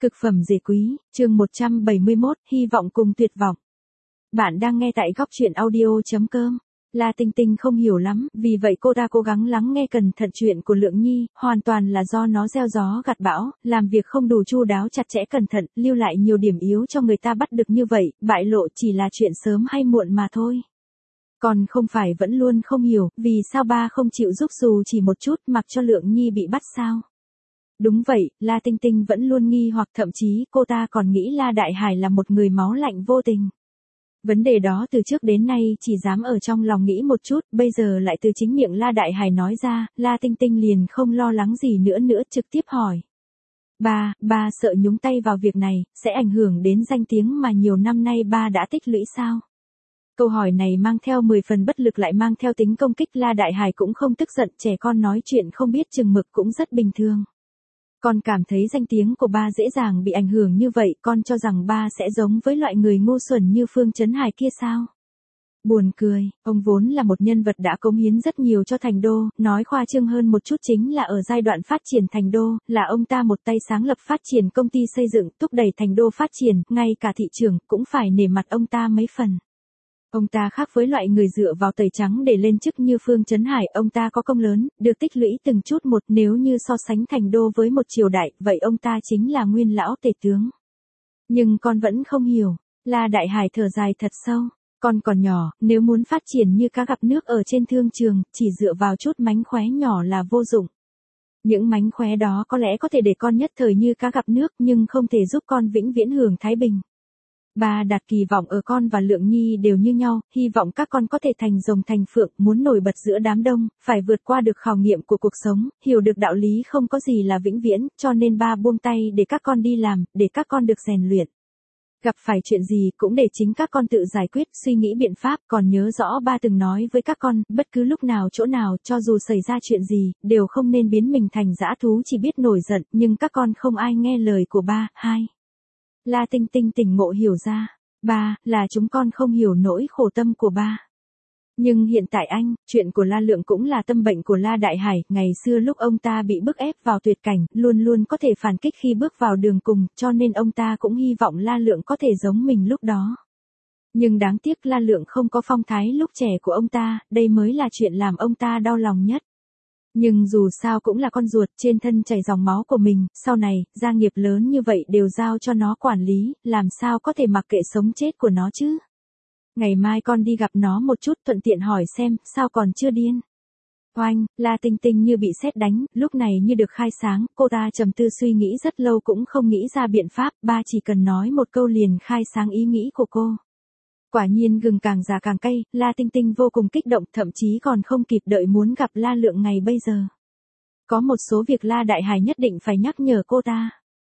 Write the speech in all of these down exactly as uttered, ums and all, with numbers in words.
Cực phẩm dễ quý, chương một trăm bảy mươi mốt, hy vọng cùng tuyệt vọng. Bạn đang nghe tại góc truyện audio.com. La Tinh Tinh không hiểu lắm, vì vậy cô ta cố gắng lắng nghe cẩn thận chuyện của Lượng Nhi, hoàn toàn là do nó gieo gió gặt bão, làm việc không đủ chu đáo chặt chẽ cẩn thận, lưu lại nhiều điểm yếu cho người ta bắt được như vậy, bại lộ chỉ là chuyện sớm hay muộn mà thôi. Còn không phải vẫn luôn không hiểu, vì sao ba không chịu giúp dù chỉ một chút mặc cho Lượng Nhi bị bắt sao? Đúng vậy, La Tinh Tinh vẫn luôn nghi hoặc thậm chí cô ta còn nghĩ La Đại Hải là một người máu lạnh vô tình. Vấn đề đó từ trước đến nay chỉ dám ở trong lòng nghĩ một chút, bây giờ lại từ chính miệng La Đại Hải nói ra, La Tinh Tinh liền không lo lắng gì nữa nữa trực tiếp hỏi. Ba, ba sợ nhúng tay vào việc này, sẽ ảnh hưởng đến danh tiếng mà nhiều năm nay ba đã tích lũy sao? Câu hỏi này mang theo mười phần bất lực lại mang theo tính công kích. La Đại Hải cũng không tức giận, trẻ con nói chuyện không biết chừng mực cũng rất bình thường. Con cảm thấy danh tiếng của ba dễ dàng bị ảnh hưởng như vậy, con cho rằng ba sẽ giống với loại người ngu xuẩn như Phương Chấn Hải kia sao? Buồn cười, ông vốn là một nhân vật đã cống hiến rất nhiều cho Thành Đô, nói khoa trương hơn một chút chính là ở giai đoạn phát triển Thành Đô, là ông ta một tay sáng lập phát triển công ty xây dựng, thúc đẩy Thành Đô phát triển, ngay cả thị trường cũng phải nể mặt ông ta mấy phần. Ông ta khác với loại người dựa vào tẩy trắng để lên chức như Phương Chấn Hải, ông ta có công lớn, được tích lũy từng chút một, nếu như so sánh Thành Đô với một triều đại, vậy ông ta chính là nguyên lão tể tướng. Nhưng con vẫn không hiểu, La Đại Hải thở dài thật sâu, con còn nhỏ, nếu muốn phát triển như cá gặp nước ở trên thương trường, chỉ dựa vào chút mánh khóe nhỏ là vô dụng. Những mánh khóe đó có lẽ có thể để con nhất thời như cá gặp nước, nhưng không thể giúp con vĩnh viễn hưởng thái bình. Ba đặt kỳ vọng ở con và Lượng Nhi đều như nhau, hy vọng các con có thể thành rồng thành phượng, muốn nổi bật giữa đám đông, phải vượt qua được khảo nghiệm của cuộc sống, hiểu được đạo lý không có gì là vĩnh viễn, cho nên ba buông tay để các con đi làm, để các con được rèn luyện. Gặp phải chuyện gì cũng để chính các con tự giải quyết, suy nghĩ biện pháp, còn nhớ rõ ba từng nói với các con, bất cứ lúc nào chỗ nào, cho dù xảy ra chuyện gì, đều không nên biến mình thành dã thú chỉ biết nổi giận, nhưng các con không ai nghe lời của ba. Hai. La Tinh Tinh tỉnh ngộ hiểu ra, ba, là chúng con không hiểu nỗi khổ tâm của ba. Nhưng hiện tại anh, chuyện của La Lượng cũng là tâm bệnh của La Đại Hải, ngày xưa lúc ông ta bị bức ép vào tuyệt cảnh, luôn luôn có thể phản kích khi bước vào đường cùng, cho nên ông ta cũng hy vọng La Lượng có thể giống mình lúc đó. Nhưng đáng tiếc La Lượng không có phong thái lúc trẻ của ông ta, đây mới là chuyện làm ông ta đau lòng nhất. Nhưng dù sao cũng là con ruột, trên thân chảy dòng máu của mình, sau này, gia nghiệp lớn như vậy đều giao cho nó quản lý, làm sao có thể mặc kệ sống chết của nó chứ? Ngày mai con đi gặp nó một chút, thuận tiện hỏi xem, sao còn chưa điên? Oanh, La Tinh Tinh như bị sét đánh, lúc này như được khai sáng, cô ta trầm tư suy nghĩ rất lâu cũng không nghĩ ra biện pháp, ba chỉ cần nói một câu liền khai sáng ý nghĩ của cô. Quả nhiên gừng càng già càng cay, La Tinh Tinh vô cùng kích động, thậm chí còn không kịp đợi muốn gặp La Lượng ngày bây giờ. Có một số việc La Đại Hải nhất định phải nhắc nhở cô ta.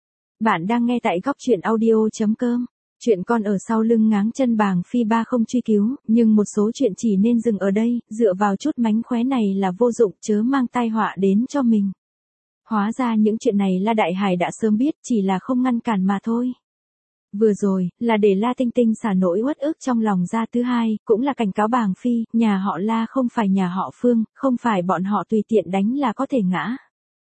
Bạn đang nghe tại góc truyện audio.com. Chuyện con ở sau lưng ngáng chân Bàng Phi ba không truy cứu, nhưng một số chuyện chỉ nên dừng ở đây, dựa vào chút mánh khóe này là vô dụng, chớ mang tai họa đến cho mình. Hóa ra những chuyện này La Đại Hải đã sớm biết, chỉ là không ngăn cản mà thôi. Vừa rồi, là để La Tinh Tinh xả nỗi uất ức trong lòng ra. Thứ hai, cũng là cảnh cáo Bàng Phi, nhà họ La không phải nhà họ Phương, không phải bọn họ tùy tiện đánh là có thể ngã.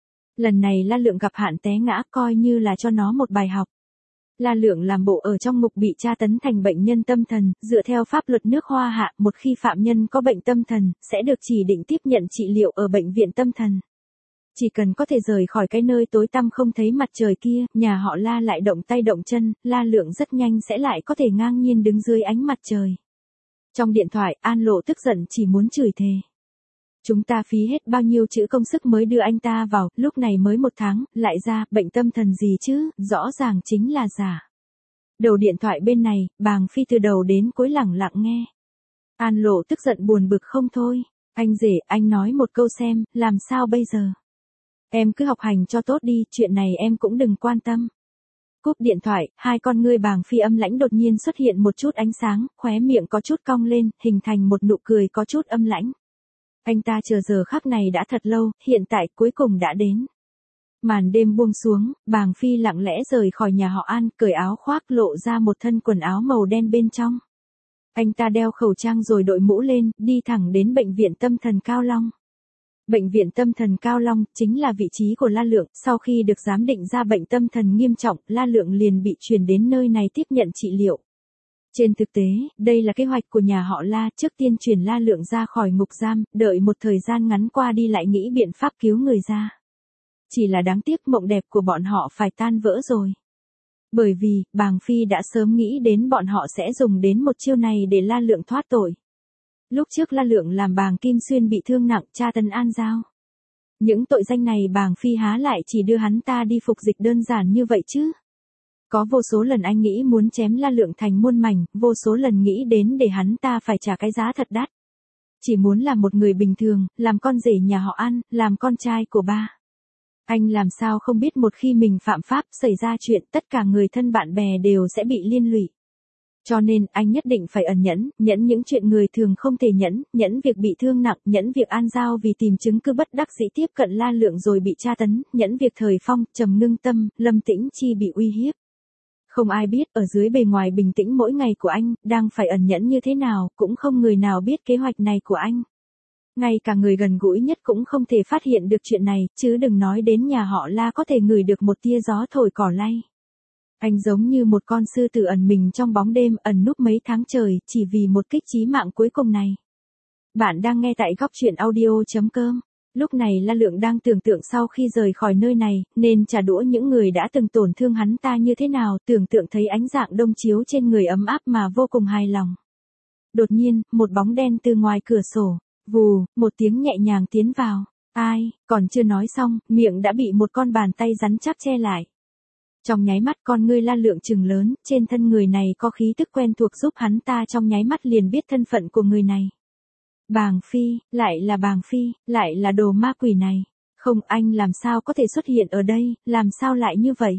Lần này La Lượng gặp hạn té ngã coi như là cho nó một bài học. La Lượng làm bộ ở trong ngục bị tra tấn thành bệnh nhân tâm thần, dựa theo pháp luật nước Hoa Hạ, một khi phạm nhân có bệnh tâm thần, sẽ được chỉ định tiếp nhận trị liệu ở bệnh viện tâm thần. Chỉ cần có thể rời khỏi cái nơi tối tăm không thấy mặt trời kia, nhà họ La lại động tay động chân, La Lượng rất nhanh sẽ lại có thể ngang nhiên đứng dưới ánh mặt trời. Trong điện thoại, An Lộ tức giận chỉ muốn chửi thề. Chúng ta phí hết bao nhiêu chữ công sức mới đưa anh ta vào, lúc này mới một tháng, lại ra, bệnh tâm thần gì chứ, rõ ràng chính là giả. Đầu điện thoại bên này, Bàng Phi từ đầu đến cuối lẳng lặng nghe. An Lộ tức giận buồn bực không thôi. Anh rể, anh nói một câu xem, làm sao bây giờ? Em cứ học hành cho tốt đi, chuyện này em cũng đừng quan tâm. Cúp điện thoại, hai con ngươi Bàng Phi âm lãnh đột nhiên xuất hiện một chút ánh sáng, khóe miệng có chút cong lên, hình thành một nụ cười có chút âm lãnh. Anh ta chờ giờ khắc này đã thật lâu, hiện tại cuối cùng đã đến. Màn đêm buông xuống, Bàng Phi lặng lẽ rời khỏi nhà họ An, cởi áo khoác lộ ra một thân quần áo màu đen bên trong. Anh ta đeo khẩu trang rồi đội mũ lên, đi thẳng đến bệnh viện tâm thần Cao Long. Bệnh viện tâm thần Cao Long chính là vị trí của La Lượng, sau khi được giám định ra bệnh tâm thần nghiêm trọng, La Lượng liền bị chuyển đến nơi này tiếp nhận trị liệu. Trên thực tế, đây là kế hoạch của nhà họ La, trước tiên chuyển La Lượng ra khỏi ngục giam, đợi một thời gian ngắn qua đi lại nghĩ biện pháp cứu người ra. Chỉ là đáng tiếc mộng đẹp của bọn họ phải tan vỡ rồi. Bởi vì, Bàng Phi đã sớm nghĩ đến bọn họ sẽ dùng đến một chiêu này để La Lượng thoát tội. Lúc trước La Lượng làm Bàng Kim Xuyên bị thương nặng, tra tấn An Giao. Những tội danh này Bàng Phi há lại chỉ đưa hắn ta đi phục dịch đơn giản như vậy chứ. Có vô số lần anh nghĩ muốn chém La Lượng thành muôn mảnh, vô số lần nghĩ đến để hắn ta phải trả cái giá thật đắt. Chỉ muốn làm một người bình thường, làm con rể nhà họ An, làm con trai của ba. Anh làm sao không biết một khi mình phạm pháp xảy ra chuyện tất cả người thân bạn bè đều sẽ bị liên lụy. Cho nên anh nhất định phải ẩn nhẫn, nhẫn những chuyện người thường không thể nhẫn, nhẫn việc bị thương nặng, nhẫn việc An Giao vì tìm chứng cứ bất đắc dĩ tiếp cận La Lượng rồi bị tra tấn, nhẫn việc Thời Phong, Trầm Ngưng Tâm, Lâm Tĩnh Chi bị uy hiếp. Không ai biết ở dưới bề ngoài bình tĩnh mỗi ngày của anh, đang phải ẩn nhẫn như thế nào, cũng không người nào biết kế hoạch này của anh. Ngay cả người gần gũi nhất cũng không thể phát hiện được chuyện này, chứ đừng nói đến nhà họ La có thể ngửi được một tia gió thổi cỏ lay. Anh giống như một con sư tử ẩn mình trong bóng đêm, ẩn núp mấy tháng trời, chỉ vì một kích chí mạng cuối cùng này. Bạn đang nghe tại góc truyện audio chấm com. Lúc này La Lượng đang tưởng tượng sau khi rời khỏi nơi này, nên trả đũa những người đã từng tổn thương hắn ta như thế nào, tưởng tượng thấy ánh dạng đông chiếu trên người ấm áp mà vô cùng hài lòng. Đột nhiên, một bóng đen từ ngoài cửa sổ, vù, một tiếng nhẹ nhàng tiến vào. Ai, còn chưa nói xong, miệng đã bị một con bàn tay rắn chắc che lại. Trong nháy mắt con ngươi La Lượng trừng lớn, trên thân người này có khí tức quen thuộc giúp hắn ta trong nháy mắt liền biết thân phận của người này. Bàng Phi, lại là Bàng Phi, lại là đồ ma quỷ này. Không, anh làm sao có thể xuất hiện ở đây, làm sao lại như vậy?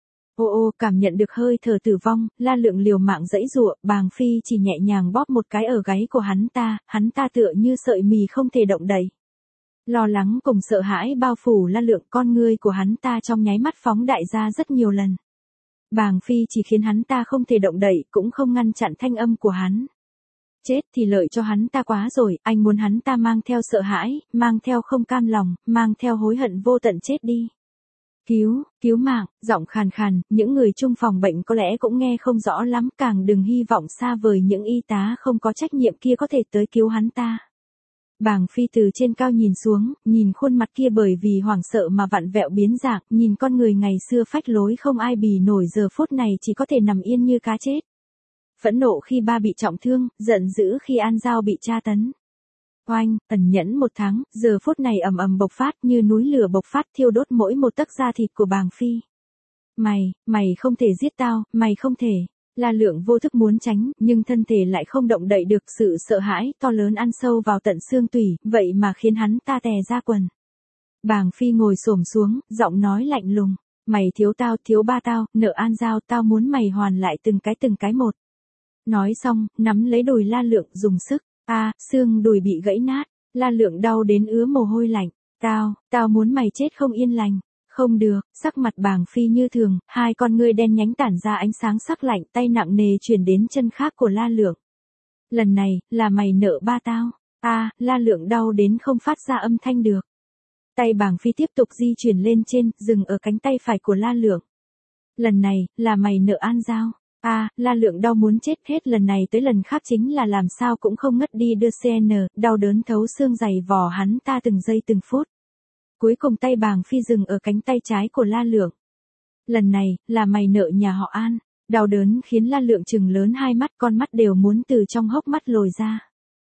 Ô ô, cảm nhận được hơi thở tử vong, La Lượng liều mạng giãy giụa, Bàng Phi chỉ nhẹ nhàng bóp một cái ở gáy của hắn ta, hắn ta tựa như sợi mì không thể động đậy. Lo lắng cùng sợ hãi bao phủ La Lượng, con ngươi của hắn ta trong nháy mắt phóng đại ra rất nhiều lần. Bàng Phi chỉ khiến hắn ta không thể động đậy, cũng không ngăn chặn thanh âm của hắn. Chết thì lợi cho hắn ta quá rồi, anh muốn hắn ta mang theo sợ hãi, mang theo không cam lòng, mang theo hối hận vô tận chết đi. Cứu, cứu mạng, giọng khàn khàn, những người chung phòng bệnh có lẽ cũng nghe không rõ lắm, càng đừng hy vọng xa vời những y tá không có trách nhiệm kia có thể tới cứu hắn ta. Bàng Phi từ trên cao nhìn xuống, nhìn khuôn mặt kia bởi vì hoảng sợ mà vặn vẹo biến dạng, nhìn con người ngày xưa phách lối không ai bì nổi giờ phút này chỉ có thể nằm yên như cá chết. Phẫn nộ khi ba bị trọng thương, giận dữ khi An Giao bị tra tấn. Oanh, ẩn nhẫn một tháng, giờ phút này ầm ầm bộc phát như núi lửa bộc phát thiêu đốt mỗi một tấc da thịt của Bàng Phi. Mày, mày không thể giết tao, mày không thể. La Lượng vô thức muốn tránh, nhưng thân thể lại không động đậy được, sự sợ hãi to lớn ăn sâu vào tận xương tủy, vậy mà khiến hắn ta tè ra quần. Bàng Phi ngồi xổm xuống, giọng nói lạnh lùng, mày thiếu tao, thiếu ba tao, nợ An Giao, tao muốn mày hoàn lại từng cái từng cái một. Nói xong, nắm lấy đùi La Lượng dùng sức, a, à, xương đùi bị gãy nát, La Lượng đau đến ứa mồ hôi lạnh, tao, tao muốn mày chết không yên lành. Không được, sắc mặt Bàng Phi như thường, hai con ngươi đen nhánh tản ra ánh sáng sắc lạnh, tay nặng nề chuyển đến chân khác của La Lượng. Lần này, là mày nợ ba tao. A, à, La Lượng đau đến không phát ra âm thanh được. Tay Bàng Phi tiếp tục di chuyển lên trên, dừng ở cánh tay phải của La Lượng. Lần này, là mày nợ An Giao. A, à, La Lượng đau muốn chết, hết lần này tới lần khác chính là làm sao cũng không ngất đi đưa xê en, đau đớn thấu xương dày vò hắn ta từng giây từng phút. Cuối cùng tay Bàng Phi dừng ở cánh tay trái của La Lượng. Lần này, là mày nợ nhà họ An. Đau đớn khiến La Lượng trừng lớn hai mắt, con mắt đều muốn từ trong hốc mắt lồi ra.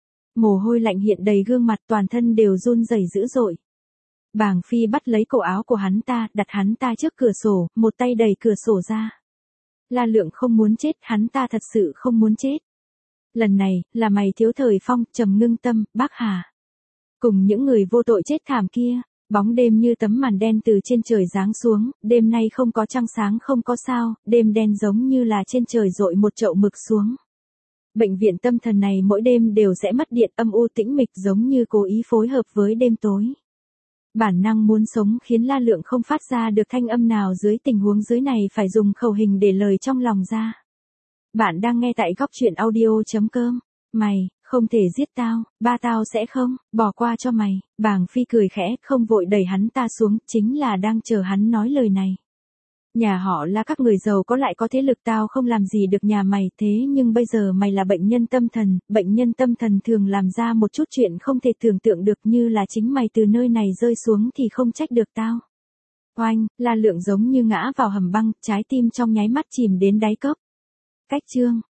Mồ hôi lạnh hiện đầy gương mặt, toàn thân đều run rẩy dữ dội. Bàng Phi bắt lấy cổ áo của hắn ta, đặt hắn ta trước cửa sổ, một tay đẩy cửa sổ ra. La Lượng không muốn chết, hắn ta thật sự không muốn chết. Lần này, là mày thiếu Thời Phong, Trầm Ngưng Tâm, Bác Hà. Cùng những người vô tội chết thảm kia. Bóng đêm như tấm màn đen từ trên trời giáng xuống, đêm nay không có trăng sáng không có sao, đêm đen giống như là trên trời dội một chậu mực xuống. Bệnh viện tâm thần này mỗi đêm đều sẽ mất điện, âm u tĩnh mịch giống như cố ý phối hợp với đêm tối. Bản năng muốn sống khiến La Lượng không phát ra được thanh âm nào dưới tình huống dưới này phải dùng khẩu hình để lời trong lòng ra. Bạn đang nghe tại góc truyện audio chấm com. Mày, Không thể giết tao, ba tao sẽ không, bỏ qua cho mày. Bàng Phi cười khẽ, không vội đẩy hắn ta xuống, chính là đang chờ hắn nói lời này. Nhà họ là các người giàu có lại có thế lực, tao không làm gì được nhà mày, thế nhưng bây giờ mày là bệnh nhân tâm thần, bệnh nhân tâm thần thường làm ra một chút chuyện không thể tưởng tượng được, như là chính mày từ nơi này rơi xuống thì không trách được tao. Oanh, La Lượng giống như ngã vào hầm băng, trái tim trong nháy mắt chìm đến đáy cốc. Cách chương